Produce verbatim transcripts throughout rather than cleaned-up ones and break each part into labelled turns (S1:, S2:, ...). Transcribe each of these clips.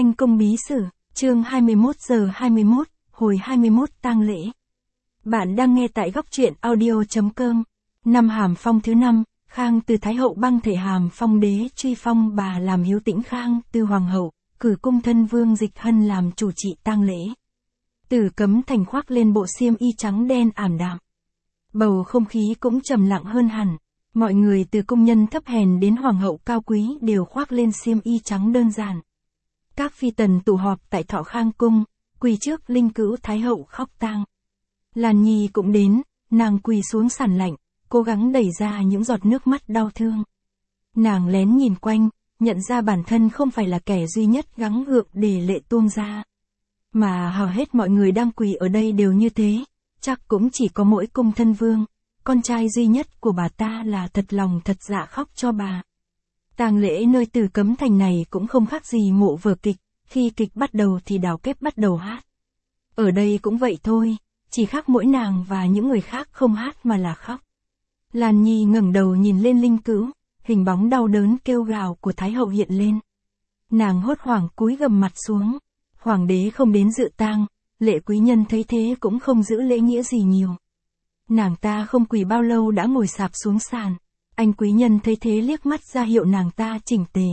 S1: Thanh Cung Bí Sử, chương hai mươi mốt giờ hai mươi mốt, hồi hai mươi mốt tang lễ. Bạn đang nghe tại góc truyện audio.com. Năm Hàm Phong thứ năm, Khang từ Thái Hậu băng thể Hàm Phong đế truy phong bà làm hiếu tĩnh Khang từ Hoàng hậu, cử cung thân vương Dịch Hân làm chủ trị tang lễ. Tử Cấm Thành khoác lên bộ xiêm y trắng đen ảm đạm. Bầu không khí cũng trầm lặng hơn hẳn. Mọi người từ công nhân thấp hèn đến hoàng hậu cao quý đều khoác lên xiêm y trắng đơn giản. Các phi tần tụ họp tại Thọ Khang cung, quỳ trước linh cữu Thái hậu khóc tang. Lan Nhi cũng đến, nàng quỳ xuống sàn lạnh, cố gắng đẩy ra những giọt nước mắt đau thương. Nàng lén nhìn quanh, nhận ra bản thân không phải là kẻ duy nhất gắng gượng để lệ tuôn ra. Mà hầu hết mọi người đang quỳ ở đây đều như thế, chắc cũng chỉ có mỗi cung thân vương, con trai duy nhất của bà ta là thật lòng thật dạ khóc cho bà. Tang lễ nơi Tử Cấm Thành này cũng không khác gì mộ vở kịch, khi kịch bắt đầu thì đào kép bắt đầu hát. Ở đây cũng vậy thôi, chỉ khác mỗi nàng và những người khác không hát mà là khóc. Lan Nhi ngẩng đầu nhìn lên linh cữu, hình bóng đau đớn kêu gào của Thái hậu hiện lên. Nàng hốt hoảng cúi gằm mặt xuống, hoàng đế không đến dự tang, Lệ quý nhân thấy thế cũng không giữ lễ nghĩa gì nhiều. Nàng ta không quỳ bao lâu đã ngồi xạp xuống sàn, anh quý nhân thấy thế liếc mắt ra hiệu nàng ta chỉnh tề.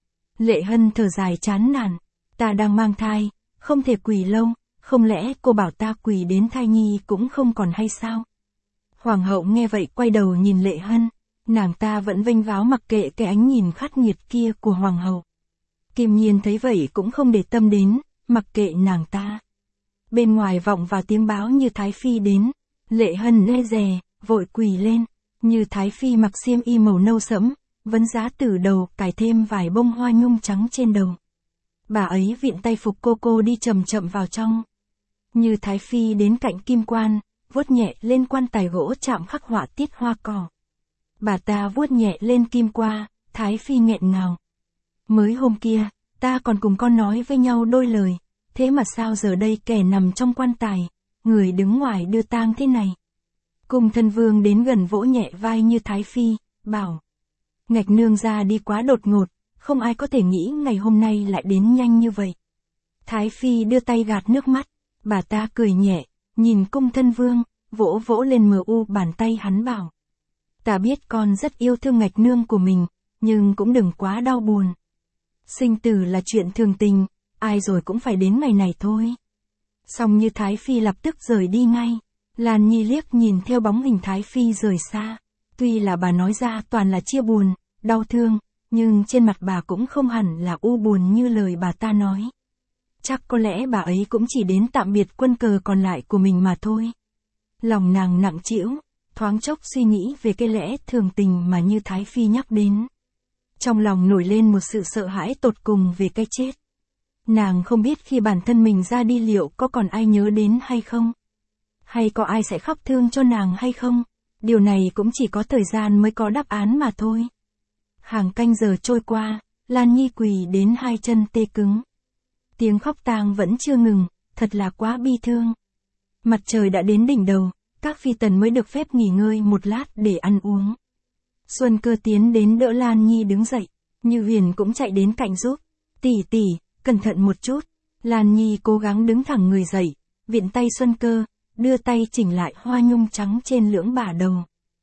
S1: Lệ Hân thở dài chán nản, ta đang mang thai, không thể quỳ lâu, không lẽ cô bảo ta quỳ đến thai nhi cũng không còn hay sao? Hoàng hậu nghe vậy quay đầu nhìn Lệ Hân, nàng ta vẫn vênh váo mặc kệ cái ánh nhìn khát nghiệt kia của hoàng hậu. Kim Nhiên thấy vậy cũng không để tâm đến, mặc kệ nàng ta. Bên ngoài vọng vào tiếng báo như Thái Phi đến, Lệ Hân e dè, vội quỳ lên, như Thái Phi mặc xiêm y màu nâu sẫm, vấn giá từ đầu cài thêm vài bông hoa nhung trắng trên đầu. Bà ấy viện tay phục cô cô đi chậm chậm vào trong. Như Thái Phi đến cạnh kim quan, vuốt nhẹ lên quan tài gỗ chạm khắc họa tiết hoa cỏ. Bà ta vuốt nhẹ lên kim qua, Thái Phi nghẹn ngào. Mới hôm kia, ta còn cùng con nói với nhau đôi lời, thế mà sao giờ đây kẻ nằm trong quan tài, người đứng ngoài đưa tang thế này. Cung thân vương đến gần vỗ nhẹ vai Như Thái Phi, bảo. Ngạch nương ra đi quá đột ngột, không ai có thể nghĩ ngày hôm nay lại đến nhanh như vậy. Thái Phi đưa tay gạt nước mắt, bà ta cười nhẹ, nhìn cung thân vương, vỗ vỗ lên mờ u bàn tay hắn bảo. Ta biết con rất yêu thương ngạch nương của mình, nhưng cũng đừng quá đau buồn. Sinh tử là chuyện thường tình, ai rồi cũng phải đến ngày này thôi. Xong Như Thái Phi lập tức rời đi ngay. Lan Nhi liếc nhìn theo bóng hình Thái Phi rời xa. Tuy là bà nói ra toàn là chia buồn, đau thương, nhưng trên mặt bà cũng không hẳn là u buồn như lời bà ta nói. Chắc có lẽ bà ấy cũng chỉ đến tạm biệt quân cờ còn lại của mình mà thôi. Lòng nàng nặng trĩu, thoáng chốc suy nghĩ về cái lẽ thường tình mà Như Thái Phi nhắc đến. Trong lòng nổi lên một sự sợ hãi tột cùng về cái chết. Nàng không biết khi bản thân mình ra đi liệu có còn ai nhớ đến hay không? Hay có ai sẽ khóc thương cho nàng hay không? Điều này cũng chỉ có thời gian mới có đáp án mà thôi. Hàng canh giờ trôi qua, Lan Nhi quỳ đến hai chân tê cứng. Tiếng khóc tang vẫn chưa ngừng, thật là quá bi thương. Mặt trời đã đến đỉnh đầu, các phi tần mới được phép nghỉ ngơi một lát để ăn uống. Xuân Cơ tiến đến đỡ Lan Nhi đứng dậy, Như Huyền cũng chạy đến cạnh giúp. Tỷ tỷ, cẩn thận một chút. Lan Nhi cố gắng đứng thẳng người dậy, viện tay Xuân Cơ, đưa tay chỉnh lại hoa nhung trắng trên lưỡng bả đầu.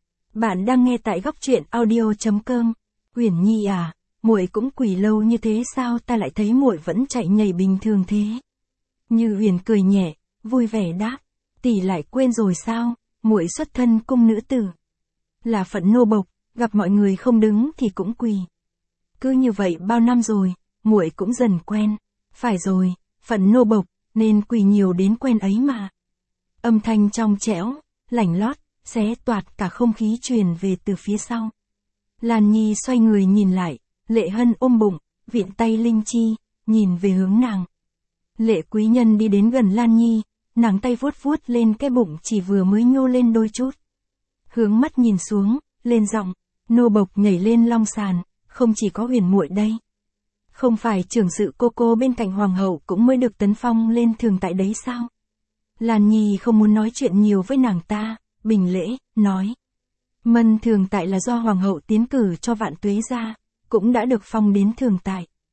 S1: Bạn đang nghe tại góc truyện audio.com. Huyền Nhi à, muội cũng quỳ lâu như thế sao ta lại thấy muội vẫn chạy nhảy bình thường thế? Như Huyền cười nhẹ, vui vẻ đáp, tỷ lại quên rồi sao, muội xuất thân cung nữ tử. Là phận nô bộc, gặp mọi người không đứng thì cũng quỳ. Cứ như vậy bao năm rồi, muội cũng dần quen. Phải rồi, phận nô bộc, nên quỳ nhiều đến quen ấy mà. Âm thanh trong trẻo, lảnh lót, xé toạc cả không khí truyền về từ phía sau. Lan Nhi xoay người nhìn lại, Lệ Hân ôm bụng, viện tay Linh Chi, nhìn về hướng nàng. Lệ quý nhân đi đến gần Lan Nhi, nàng tay vuốt vuốt lên cái bụng chỉ vừa mới nhô lên đôi chút. Hướng mắt nhìn xuống, lên giọng, nô bộc nhảy lên long sàn, không chỉ có Huyền muội đây. Không phải trưởng sự cô cô bên cạnh hoàng hậu cũng mới được tấn phong lên thường tại đấy sao? Lan Nhi không muốn nói chuyện nhiều với nàng ta, bình lễ, nói. Mân thường tại là do hoàng hậu tiến cử cho Vạn Tuế ra, cũng đã được phong đến thường tại.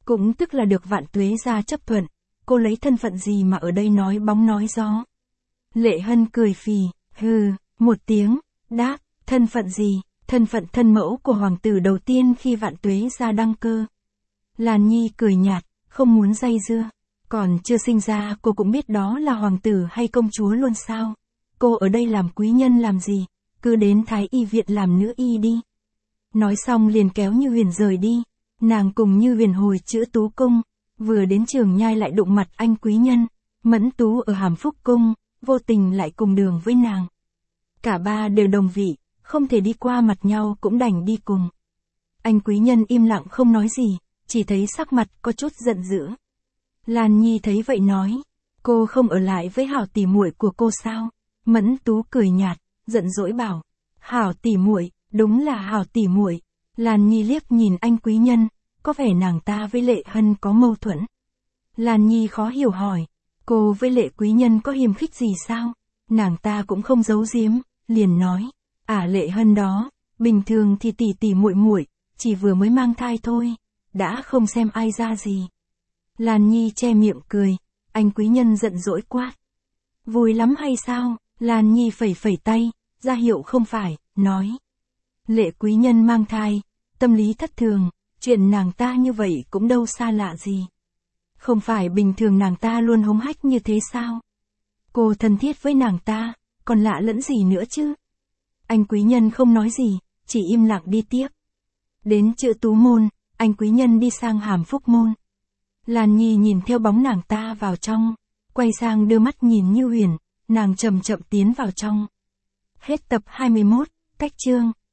S1: Cũng tức là được Vạn Tuế gia chấp thuận, cô lấy thân phận gì mà ở đây nói bóng nói gió. Lệ Hân cười phì, hừ, một tiếng, đáp, thân phận gì, thân phận thân mẫu của hoàng tử đầu tiên khi Vạn Tuế gia đăng cơ. Lan Nhi cười nhạt, không muốn dây dưa, còn chưa sinh ra cô cũng biết đó là hoàng tử hay công chúa luôn sao. Cô ở đây làm quý nhân làm gì, cứ đến Thái Y viện làm nữ y đi. Nói xong liền kéo Như Huyền rời đi, nàng cùng Như Huyền hồi chữ Tú Cung, vừa đến Trường Nhai lại đụng mặt anh quý nhân, Mẫn Tú ở Hàm Phúc Cung, vô tình lại cùng đường với nàng. Cả ba đều đồng vị, không thể đi qua mặt nhau cũng đành đi cùng. Anh quý nhân im lặng không nói gì, chỉ thấy sắc mặt có chút giận dữ. Lan Nhi thấy vậy nói, cô không ở lại với hảo tỉ muội của cô sao? Mẫn Tú cười nhạt, giận dỗi bảo, hảo tỉ muội, đúng là hảo tỉ muội. Lan Nhi liếc nhìn anh quý nhân, có vẻ nàng ta với Lệ Hân có mâu thuẫn. Lan Nhi khó hiểu hỏi, cô với Lệ quý nhân có hiềm khích gì sao? Nàng ta cũng không giấu giếm, liền nói, à Lệ Hân đó, bình thường thì tỷ tỷ muội muội, chỉ vừa mới mang thai thôi, đã không xem ai ra gì. Lan Nhi che miệng cười, anh quý nhân giận dỗi quát. Vui lắm hay sao? Lan Nhi phẩy phẩy tay, ra hiệu không phải, nói. Lệ quý nhân mang thai, tâm lý thất thường, chuyện nàng ta như vậy cũng đâu xa lạ gì. Không phải bình thường nàng ta luôn hống hách như thế sao? Cô thân thiết với nàng ta, còn lạ lẫn gì nữa chứ? Anh quý nhân không nói gì, chỉ im lặng đi tiếp. Đến chữ Tú Môn, anh quý nhân đi sang Hàm Phúc Môn. Lan Nhi nhìn theo bóng nàng ta vào trong, quay sang đưa mắt nhìn Như Huyền, nàng chậm chậm tiến vào trong. Hết tập hai mươi mốt, cách chương.